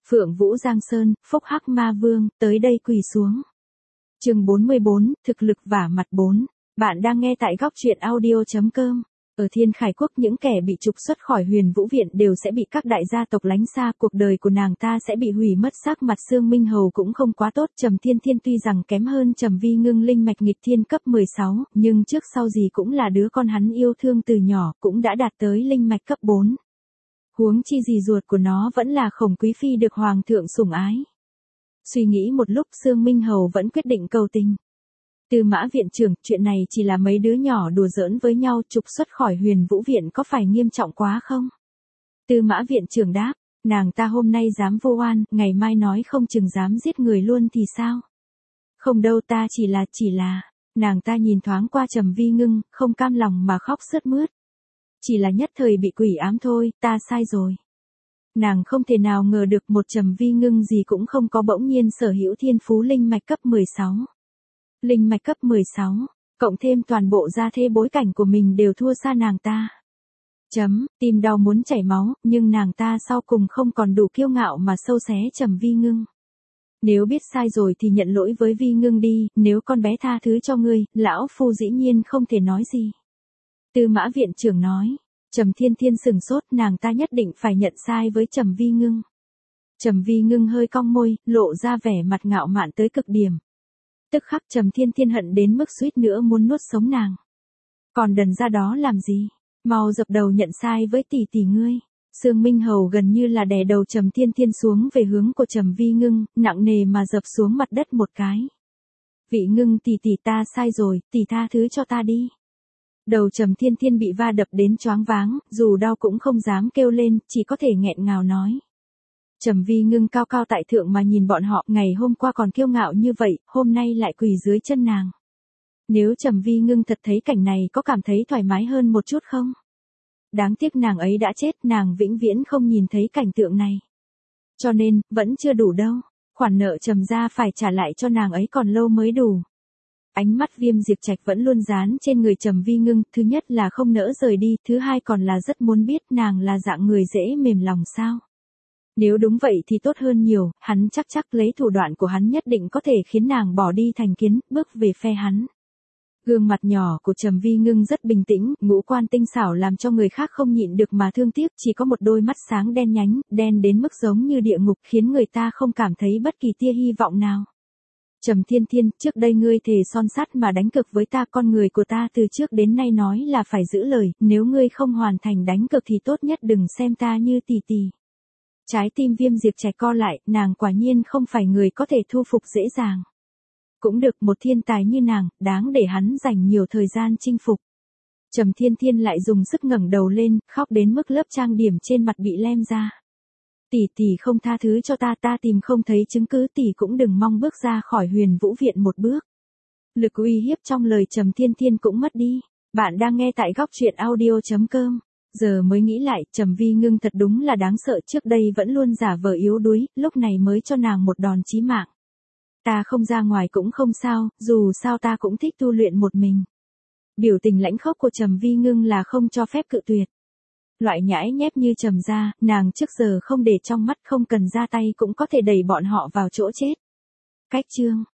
Phượng Vũ Giang Sơn, Phúc Hắc Ma Vương, tới đây quỳ xuống. Chương 44, thực lực vả mặt 4. Bạn đang nghe tại góc truyện audio.com. Ở Thiên Khải Quốc, những kẻ bị trục xuất khỏi Huyền Vũ Viện đều sẽ bị các đại gia tộc lánh xa, cuộc đời của nàng ta sẽ bị hủy mất. Sắc mặt Sương Minh Hầu cũng không quá tốt. Trầm Thiên Thiên tuy rằng kém hơn Trầm Vi Ngưng linh mạch nghịch thiên cấp 16, nhưng trước sau gì cũng là đứa con hắn yêu thương từ nhỏ, cũng đã đạt tới linh mạch cấp 4. Huống chi gì ruột của nó vẫn là Khổng Quý Phi được Hoàng thượng sủng ái. Suy nghĩ một lúc, Sương Minh Hầu vẫn quyết định cầu tình. Tư Mã Viện trưởng, chuyện này chỉ là mấy đứa nhỏ đùa giỡn với nhau, trục xuất khỏi Huyền Vũ Viện có phải nghiêm trọng quá không? Tư Mã Viện trưởng đáp, nàng ta hôm nay dám vô oan, ngày mai nói không chừng dám giết người luôn thì sao? Không đâu, ta chỉ là, nàng ta nhìn thoáng qua Trầm Vi Ngưng, không cam lòng mà khóc sướt mướt. Chỉ là nhất thời bị quỷ ám thôi, ta sai rồi. Nàng không thể nào ngờ được một Trầm Vi Ngưng gì cũng không có bỗng nhiên sở hữu thiên phú linh mạch cấp 16. Linh mạch cấp 16, cộng thêm toàn bộ gia thế bối cảnh của mình đều thua xa nàng ta. Tim đau muốn chảy máu, nhưng nàng ta sau cùng không còn đủ kiêu ngạo mà sâu xé Trầm Vi Ngưng. Nếu biết sai rồi thì nhận lỗi với Vi Ngưng đi, nếu con bé tha thứ cho ngươi, lão phu dĩ nhiên không thể nói gì. Tư Mã Viện trưởng nói. Trầm Thiên Thiên sừng sốt, nàng ta nhất định phải nhận sai với Trầm Vi Ngưng. Trầm Vi Ngưng hơi cong môi, lộ ra vẻ mặt ngạo mạn tới cực điểm. Tức khắc Trầm Thiên Thiên hận đến mức suýt nữa muốn nuốt sống nàng. Còn đần ra đó làm gì? Mau dập đầu nhận sai với tỷ tỷ ngươi. Sương Minh Hầu gần như là đè đầu Trầm Thiên Thiên xuống về hướng của Trầm Vi Ngưng, nặng nề mà dập xuống mặt đất một cái. Vị Ngưng tỷ tỷ, ta sai rồi, tỷ tha thứ cho ta đi. Đầu Trầm Thiên Thiên bị va đập đến choáng váng, dù đau cũng không dám kêu lên, chỉ có thể nghẹn ngào nói. Trầm Vi Ngưng cao cao tại thượng mà nhìn bọn họ, ngày hôm qua còn kiêu ngạo như vậy, hôm nay lại quỳ dưới chân nàng. Nếu Trầm Vi Ngưng thật thấy cảnh này có cảm thấy thoải mái hơn một chút không? Đáng tiếc nàng ấy đã chết, nàng vĩnh viễn không nhìn thấy cảnh tượng này. Cho nên, vẫn chưa đủ đâu, khoản nợ Trầm gia phải trả lại cho nàng ấy còn lâu mới đủ. Ánh mắt Viêm Diệp Trạch vẫn luôn dán trên người Trầm Vi Ngưng, thứ nhất là không nỡ rời đi, thứ hai còn là rất muốn biết nàng là dạng người dễ mềm lòng sao. Nếu đúng vậy thì tốt hơn nhiều, hắn chắc lấy thủ đoạn của hắn nhất định có thể khiến nàng bỏ đi thành kiến, bước về phe hắn. Gương mặt nhỏ của Trầm Vi Ngưng rất bình tĩnh, ngũ quan tinh xảo làm cho người khác không nhịn được mà thương tiếc, chỉ có một đôi mắt sáng đen nhánh, đen đến mức giống như địa ngục, khiến người ta không cảm thấy bất kỳ tia hy vọng nào. Trầm Thiên Thiên, trước đây ngươi thề son sắt mà đánh cược với ta, con người của ta từ trước đến nay nói là phải giữ lời, nếu ngươi không hoàn thành đánh cược thì tốt nhất đừng xem ta như tỷ tỷ. Trái tim Viêm Diệp Trạch co lại, nàng quả nhiên không phải người có thể thu phục dễ dàng. Cũng được, một thiên tài như nàng, đáng để hắn dành nhiều thời gian chinh phục. Trầm Thiên Thiên lại dùng sức ngẩng đầu lên, khóc đến mức lớp trang điểm trên mặt bị lem ra. Tỷ tỷ không tha thứ cho ta, ta tìm không thấy chứng cứ, tỷ cũng đừng mong bước ra khỏi Huyền Vũ Viện một bước. Lực uy hiếp trong lời Trầm Thiên Thiên cũng mất đi. Bạn đang nghe tại góc truyện audio.com. Giờ mới nghĩ lại, Trầm Vi Ngưng thật đúng là đáng sợ, trước đây vẫn luôn giả vờ yếu đuối, lúc này mới cho nàng một đòn chí mạng. Ta không ra ngoài cũng không sao, dù sao ta cũng thích tu luyện một mình. Biểu tình lãnh khốc của Trầm Vi Ngưng là không cho phép cự tuyệt. Loại nhãi nhép như Trầm gia, nàng trước giờ không để trong mắt, không cần ra tay cũng có thể đẩy bọn họ vào chỗ chết. Cách chương